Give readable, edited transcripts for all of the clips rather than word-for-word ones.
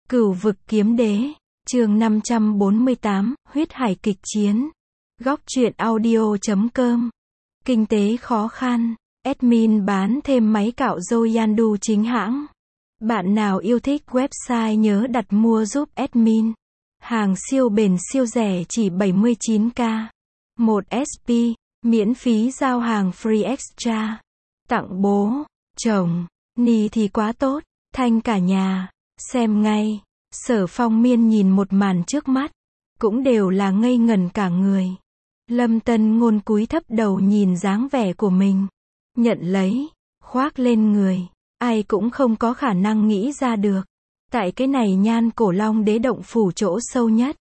Cửu vực kiếm đế, chương 548, huyết hải kịch chiến. Góc truyện audio.com. Kinh tế khó khăn. Admin bán thêm máy cạo râu Yandu chính hãng. Bạn nào yêu thích website nhớ đặt mua giúp admin. Hàng siêu bền siêu rẻ chỉ 79k. 1 SP, miễn phí giao hàng free extra. Tặng bố, chồng, ni thì quá tốt, thanh cả nhà. Xem ngay, Sở Phong Miên nhìn một màn trước mắt, cũng đều là ngây ngẩn cả người. Lâm Tân Ngôn cúi thấp đầu nhìn dáng vẻ của mình, nhận lấy, khoác lên người, ai cũng không có khả năng nghĩ ra được. Tại cái này Nhan Cổ Long Đế động phủ chỗ sâu nhất,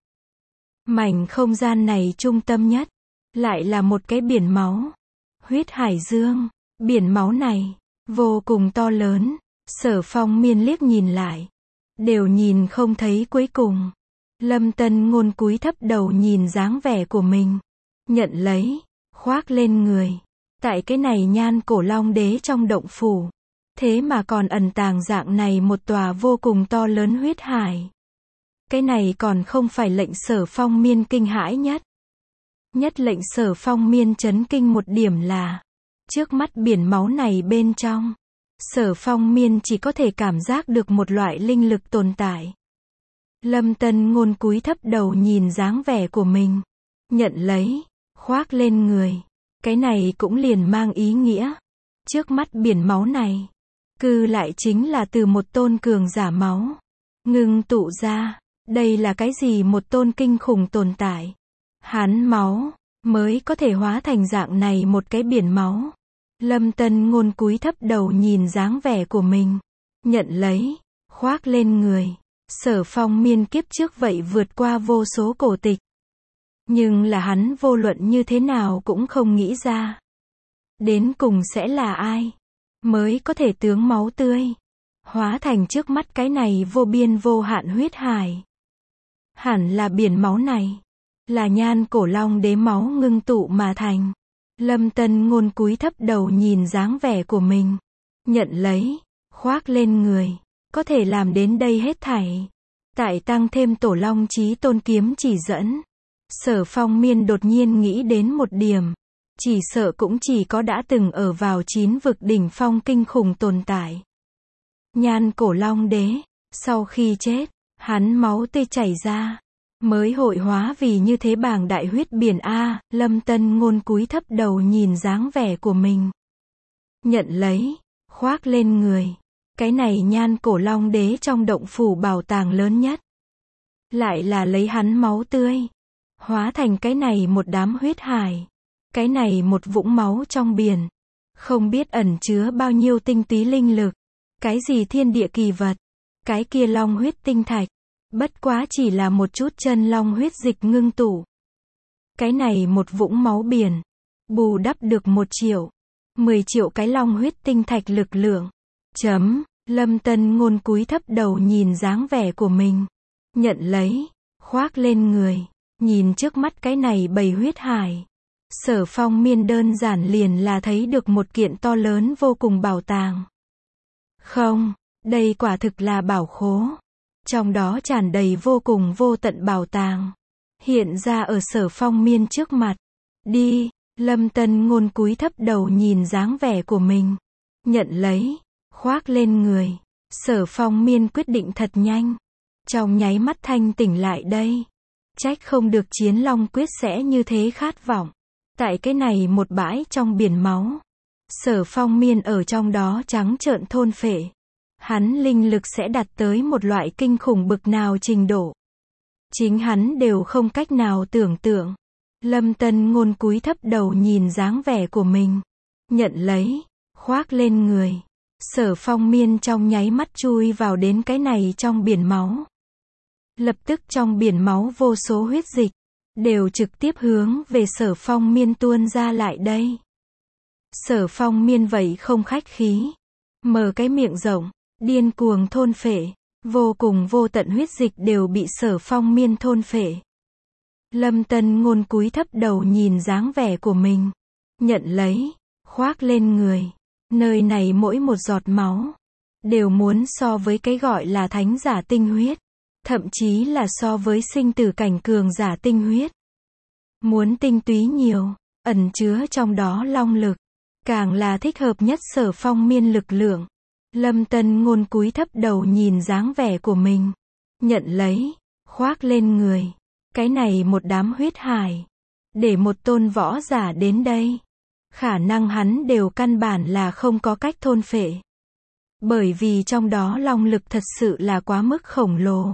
mảnh không gian này trung tâm nhất, lại là một cái biển máu. Huyết hải dương, biển máu này, vô cùng to lớn. Sở Phong Miên liếc nhìn lại, đều nhìn không thấy cuối cùng. Lâm Tân Ngôn cúi thấp đầu nhìn dáng vẻ của mình, nhận lấy, khoác lên người. Tại cái này Nhan Cổ Long Đế trong động phủ, thế mà còn ẩn tàng dạng này một tòa vô cùng to lớn huyết hải. Cái này còn không phải lệnh Sở Phong Miên kinh hãi nhất. Nhất lệnh Sở Phong Miên chấn kinh một điểm là, trước mắt biển máu này bên trong, Sở Phong Miên chỉ có thể cảm giác được một loại linh lực tồn tại. Lâm Tân Ngôn cúi thấp đầu nhìn dáng vẻ của mình, nhận lấy, khoác lên người. Cái này cũng liền mang ý nghĩa, trước mắt biển máu này, cư lại chính là từ một tôn cường giả máu ngưng tụ ra. Đây là cái gì? Một tôn kinh khủng tồn tại. Hắn máu mới có thể hóa thành dạng này một cái biển máu. Lâm Tân Ngôn cúi thấp đầu nhìn dáng vẻ của mình, nhận lấy, khoác lên người. Sở Phong Miên kiếp trước vậy vượt qua vô số cổ tịch, nhưng là hắn vô luận như thế nào cũng không nghĩ ra, đến cùng sẽ là ai mới có thể tướng máu tươi hóa thành trước mắt cái này vô biên vô hạn huyết hải. Hẳn là biển máu này là Nhan Cổ Long Đế máu ngưng tụ mà thành. Lâm Tân Ngôn cúi thấp đầu nhìn dáng vẻ của mình, nhận lấy, khoác lên người. Có thể làm đến đây hết thảy, tại tăng thêm Tổ Long Chí Tôn kiếm chỉ dẫn. Sở Phong Miên đột nhiên nghĩ đến một điểm, chỉ sợ cũng chỉ có đã từng ở vào 9 vực đỉnh phong kinh khủng tồn tại. Nhan Cổ Long Đế, sau khi chết, hắn máu tươi chảy ra, mới hội hóa vì như thế bảng đại huyết biển A. Lâm Tân Ngôn cúi thấp đầu nhìn dáng vẻ của mình, nhận lấy, khoác lên người. Cái này Nhan Cổ Long Đế trong động phủ bảo tàng lớn nhất, lại là lấy hắn máu tươi hóa thành cái này một đám huyết hải. Cái này một vũng máu trong biển, không biết ẩn chứa bao nhiêu tinh túy linh lực. Cái gì thiên địa kỳ vật, cái kia long huyết tinh thạch, bất quá chỉ là một chút chân long huyết dịch ngưng tụ. Cái này một vũng máu biển, bù đắp được 10 triệu cái long huyết tinh thạch lực lượng. Lâm Tân Ngôn cúi thấp đầu nhìn dáng vẻ của mình, nhận lấy, khoác lên người. Nhìn trước mắt cái này bầy huyết hải, Sở Phong Miên đơn giản liền là thấy được một kiện to lớn vô cùng bảo tàng. Không, đây quả thực là bảo khố. Trong đó tràn đầy vô cùng vô tận bảo tàng, hiện ra ở Sở Phong Miên trước mặt. Đi, Lâm Tân Ngôn cúi thấp đầu nhìn dáng vẻ của mình, nhận lấy, khoác lên người. Sở Phong Miên quyết định thật nhanh, trong nháy mắt thanh tỉnh lại đây. Trách không được Chiến Long Quyết sẽ như thế khát vọng. Tại cái này một bãi trong biển máu, Sở Phong Miên ở trong đó trắng trợn thôn phệ. Hắn linh lực sẽ đạt tới một loại kinh khủng bực nào trình độ, chính hắn đều không cách nào tưởng tượng. Lâm Tân Ngôn cúi thấp đầu nhìn dáng vẻ của mình, nhận lấy, khoác lên người. Sở Phong Miên trong nháy mắt chui vào đến cái này trong biển máu. Lập tức trong biển máu vô số huyết dịch, đều trực tiếp hướng về Sở Phong Miên tuôn ra lại đây. Sở Phong Miên vậy không khách khí, mở cái miệng rộng, điên cuồng thôn phệ, vô cùng vô tận huyết dịch đều bị Sở Phong Miên thôn phệ. Lâm Tân Ngôn cúi thấp đầu nhìn dáng vẻ của mình, nhận lấy, khoác lên người. Nơi này mỗi một giọt máu đều muốn so với cái gọi là thánh giả tinh huyết. thậm chí là so với sinh tử cảnh cường giả tinh huyết. Muốn tinh túy nhiều, ẩn chứa trong đó long lực, càng là thích hợp nhất Sở Phong Miên lực lượng. Lâm Tân Ngôn cúi thấp đầu nhìn dáng vẻ của mình, nhận lấy, khoác lên người. Cái này một đám huyết hải, để một tôn võ giả đến đây, khả năng hắn đều căn bản là không có cách thôn phệ. Bởi vì trong đó long lực thật sự là quá mức khổng lồ.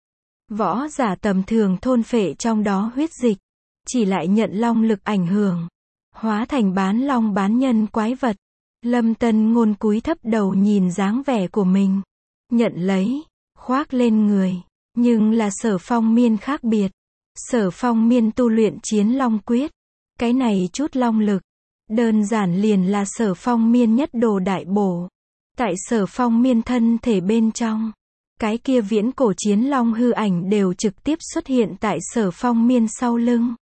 Võ giả tầm thường thôn phệ trong đó huyết dịch, chỉ lại nhận long lực ảnh hưởng, hóa thành bán long bán nhân quái vật. Lâm Tân Ngôn cúi thấp đầu nhìn dáng vẻ của mình, nhận lấy, khoác lên người. Nhưng là Sở Phong Miên khác biệt. Sở Phong Miên tu luyện Chiến Long Quyết. Cái này chút long lực, đơn giản liền là Sở Phong Miên nhất đồ đại bổ. Tại Sở Phong Miên thân thể bên trong, cái kia viễn cổ chiến long hư ảnh đều trực tiếp xuất hiện tại Sở Phong Miên sau lưng.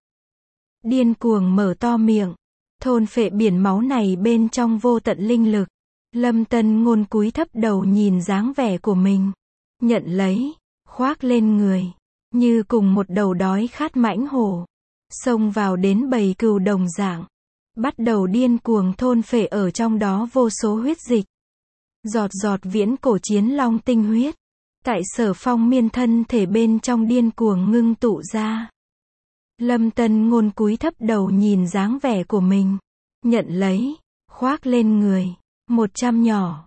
Điên cuồng mở to miệng, thôn phệ biển máu này bên trong vô tận linh lực. Lâm Tân Ngôn cúi thấp đầu nhìn dáng vẻ của mình, nhận lấy, khoác lên người, như cùng một đầu đói khát mãnh hổ, xông vào đến bầy cừu đồng dạng, bắt đầu điên cuồng thôn phệ ở trong đó vô số huyết dịch. Giọt giọt viễn cổ chiến long tinh huyết, tại Sở Phong Miên thân thể bên trong điên cuồng ngưng tụ ra. Lâm Tân Ngôn cúi thấp đầu nhìn dáng vẻ của mình, nhận lấy, khoác lên người. 100 nhỏ,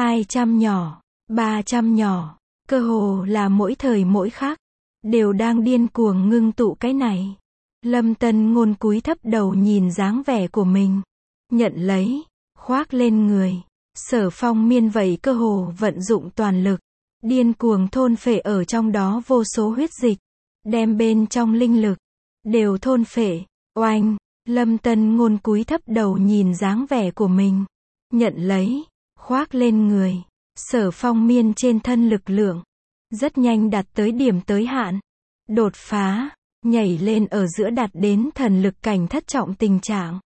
200 nhỏ, 300 nhỏ, cơ hồ là mỗi thời mỗi khắc, đều đang điên cuồng ngưng tụ cái này. Lâm Tân Ngôn cúi thấp đầu nhìn dáng vẻ của mình, nhận lấy, khoác lên người. Sở Phong Miên vậy cơ hồ vận dụng toàn lực, điên cuồng thôn phệ ở trong đó vô số huyết dịch, đem bên trong linh lực đều thôn phệ. Oanh, Lâm Tân Ngôn cúi thấp đầu nhìn dáng vẻ của mình, nhận lấy, khoác lên người. Sở Phong Miên trên thân lực lượng rất nhanh đạt tới điểm tới hạn, đột phá, nhảy lên ở giữa đạt đến thần lực cảnh thất trọng tình trạng.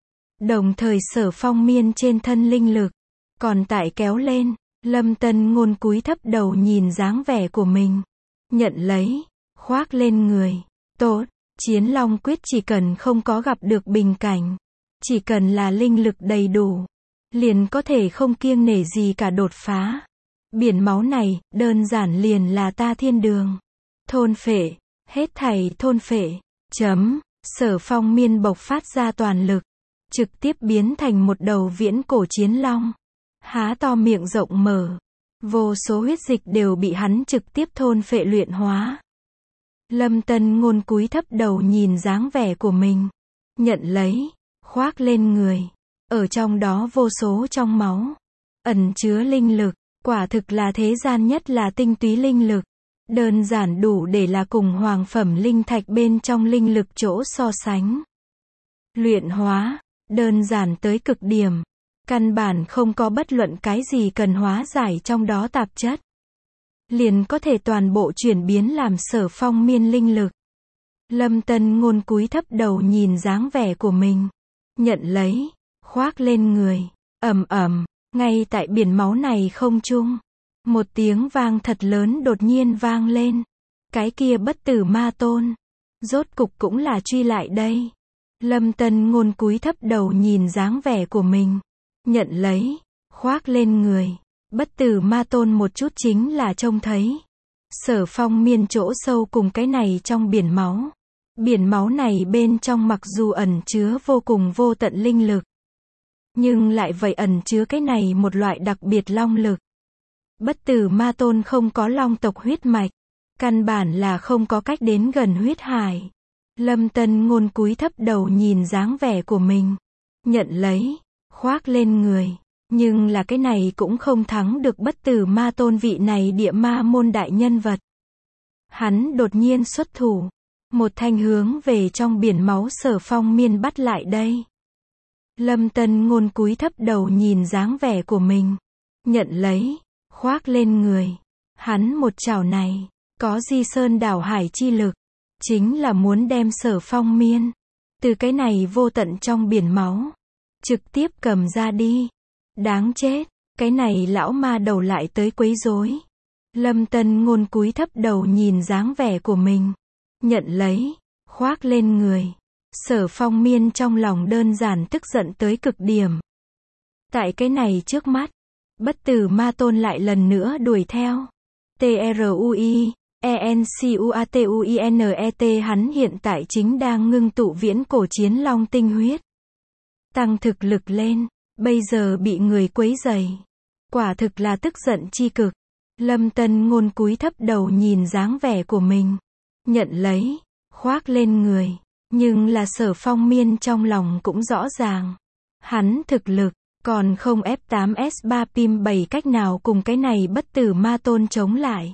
Đồng thời Sở Phong Miên trên thân linh lực còn tại kéo lên. Lâm Tân Ngôn cúi thấp đầu nhìn dáng vẻ của mình, nhận lấy, khoác lên người. Tốt, Chiến Long Quyết chỉ cần không có gặp được bình cảnh, chỉ cần là linh lực đầy đủ, liền có thể không kiêng nể gì cả đột phá. Biển máu này, đơn giản liền là ta thiên đường. Thôn phệ, hết thảy thôn phệ. Sở Phong Miên bộc phát ra toàn lực, trực tiếp biến thành một đầu viễn cổ chiến long. Há to miệng rộng mở, vô số huyết dịch đều bị hắn trực tiếp thôn phệ luyện hóa. Lâm Tân Ngôn cúi thấp đầu nhìn dáng vẻ của mình, nhận lấy, khoác lên người. Ở trong đó vô số trong máu, ẩn chứa linh lực, quả thực là thế gian nhất là tinh túy linh lực. Đơn giản đủ để là cùng hoàng phẩm linh thạch bên trong linh lực chỗ so sánh. Luyện hóa, đơn giản tới cực điểm. Căn bản không có bất luận cái gì cần hóa giải trong đó tạp chất. Liền có thể toàn bộ chuyển biến làm Sở Phong Miên linh lực. Lâm Tân Ngôn cúi thấp đầu nhìn dáng vẻ của mình, nhận lấy, khoác lên người. Ngay tại biển máu này không trung, một tiếng vang thật lớn đột nhiên vang lên. Cái kia bất tử ma tôn, rốt cục cũng là truy lại đây. Lâm Tân Ngôn cúi thấp đầu nhìn dáng vẻ của mình, nhận lấy, khoác lên người. Bất tử ma tôn một chút chính là trông thấy Sở Phong Miên chỗ sâu cùng cái này trong biển máu. Biển máu này bên trong mặc dù ẩn chứa vô cùng vô tận linh lực, nhưng lại vậy ẩn chứa cái này một loại đặc biệt long lực. Bất tử ma tôn không có long tộc huyết mạch, căn bản là không có cách đến gần huyết hải. Lâm Tân Ngôn cúi thấp đầu nhìn dáng vẻ của mình, nhận lấy, khoác lên người. Nhưng là cái này cũng không thắng được bất tử ma tôn vị này địa ma môn đại nhân vật. Hắn đột nhiên xuất thủ, một thanh hướng về trong biển máu Sở Phong Miên bắt lại đây. Lâm Tân Ngôn cúi thấp đầu nhìn dáng vẻ của mình, nhận lấy, khoác lên người. Hắn một chảo này, có di sơn đảo hải chi lực, chính là muốn đem Sở Phong Miên từ cái này vô tận trong biển máu trực tiếp cầm ra đi. Đáng chết, cái này lão ma đầu lại tới quấy rối. Lâm Tân Ngôn cúi thấp đầu nhìn dáng vẻ của mình. Nhận lấy, khoác lên người. Sở Phong Miên trong lòng đơn giản tức giận tới cực điểm. Tại cái này trước mắt, Bất Tử Ma Tôn lại lần nữa đuổi theo. TRUI, ENCUATUINET hắn hiện tại chính đang ngưng tụ viễn cổ chiến long tinh huyết. Tăng thực lực lên, bây giờ bị người quấy rầy. Quả thực là tức giận chi cực. Lâm Tân Ngôn cúi thấp đầu nhìn dáng vẻ của mình. Nhận lấy, khoác lên người. Nhưng là Sở Phong Miên trong lòng cũng rõ ràng. Hắn thực lực, còn không F8S3 Pim 7 cách nào cùng cái này Bất Tử Ma Tôn chống lại.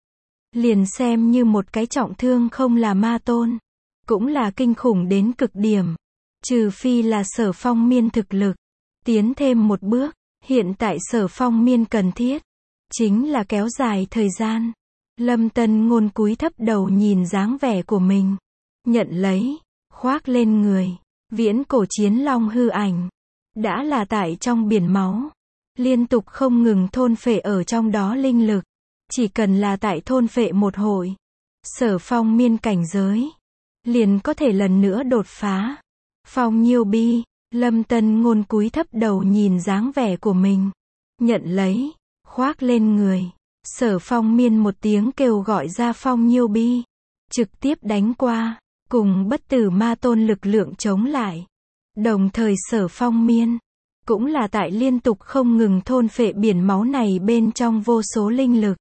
Liền xem như một cái trọng thương không là ma tôn. Cũng là kinh khủng đến cực điểm. Trừ phi là Sở Phong Miên thực lực. Tiến thêm một bước, hiện tại Sở Phong Miên cần thiết. Chính là kéo dài thời gian. Lâm Tân Ngôn cúi thấp đầu nhìn dáng vẻ của mình. Nhận lấy, khoác lên người. Viễn cổ chiến long hư ảnh. Đã là tại trong biển máu. Liên tục không ngừng thôn phệ ở trong đó linh lực. Chỉ cần là tại thôn phệ một hội. Sở Phong Miên cảnh giới. Liền có thể lần nữa đột phá. Phong Nhiêu Bi. Lâm Tân Ngôn cúi thấp đầu nhìn dáng vẻ của mình. Nhận lấy, khoác lên người. Sở Phong Miên một tiếng kêu gọi ra Phong Nhiêu Bi. Trực tiếp đánh qua. Cùng Bất Tử Ma Tôn lực lượng chống lại. Đồng thời Sở Phong Miên. Cũng là tại liên tục không ngừng thôn phệ biển máu này bên trong vô số linh lực.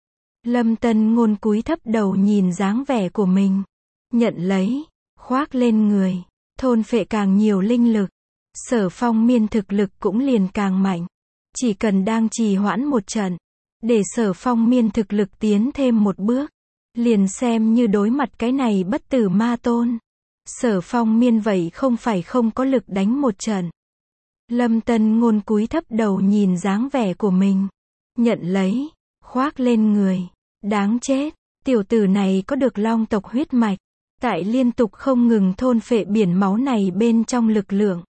Lâm Tân Ngôn cúi thấp đầu nhìn dáng vẻ của mình. Nhận lấy, khoác lên người. Thôn phệ càng nhiều linh lực. Sở Phong Miên thực lực cũng liền càng mạnh. Chỉ cần đang trì hoãn một trận. Để Sở Phong Miên thực lực tiến thêm một bước. Liền xem như đối mặt cái này Bất Tử Ma Tôn. Sở Phong Miên vậy không phải không có lực đánh một trận. Lâm Tân Ngôn cúi thấp đầu nhìn dáng vẻ của mình. Nhận lấy, khoác lên người. Đáng chết, tiểu tử này có được long tộc huyết mạch. Tại liên tục không ngừng thôn phệ biển máu này bên trong lực lượng.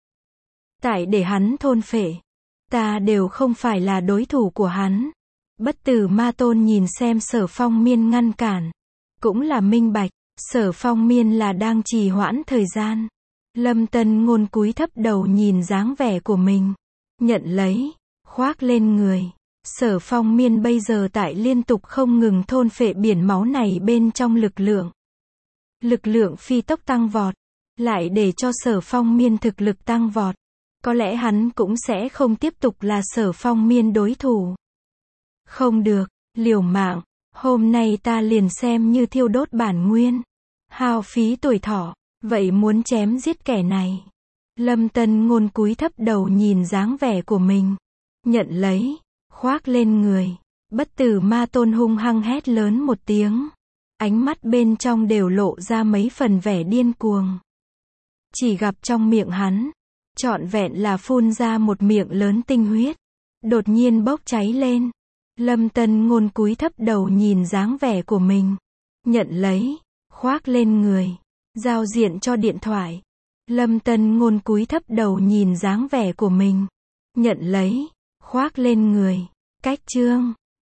Tại để hắn thôn phệ. Ta đều không phải là đối thủ của hắn. Bất Tử Ma Tôn nhìn xem Sở Phong Miên ngăn cản. Cũng là minh bạch. Sở Phong Miên là đang trì hoãn thời gian. Lâm Tân Ngôn cúi thấp đầu nhìn dáng vẻ của mình. Nhận lấy, khoác lên người. Sở Phong Miên bây giờ tại liên tục không ngừng thôn phệ biển máu này bên trong lực lượng. Lực lượng phi tốc tăng vọt. Lại để cho Sở Phong Miên thực lực tăng vọt. Có lẽ hắn cũng sẽ không tiếp tục là Sở Phong Miên đối thủ. Không được, liều mạng. Hôm nay ta liền xem như thiêu đốt bản nguyên. Hao phí tuổi thọ. Vậy muốn chém giết kẻ này. Lâm Tân Ngôn cúi thấp đầu nhìn dáng vẻ của mình. Nhận lấy, khoác lên người. Bất Tử Ma Tôn hung hăng hét lớn một tiếng. Ánh mắt bên trong đều lộ ra mấy phần vẻ điên cuồng. Chỉ gặp trong miệng hắn, trọn vẹn là phun ra một miệng lớn tinh huyết. Đột nhiên bốc cháy lên. Lâm Tân Ngôn cúi thấp đầu nhìn dáng vẻ của mình. Nhận lấy, khoác lên người. Giao diện cho điện thoại. Lâm Tân Ngôn cúi thấp đầu nhìn dáng vẻ của mình. Nhận lấy, khoác lên người. Cách chương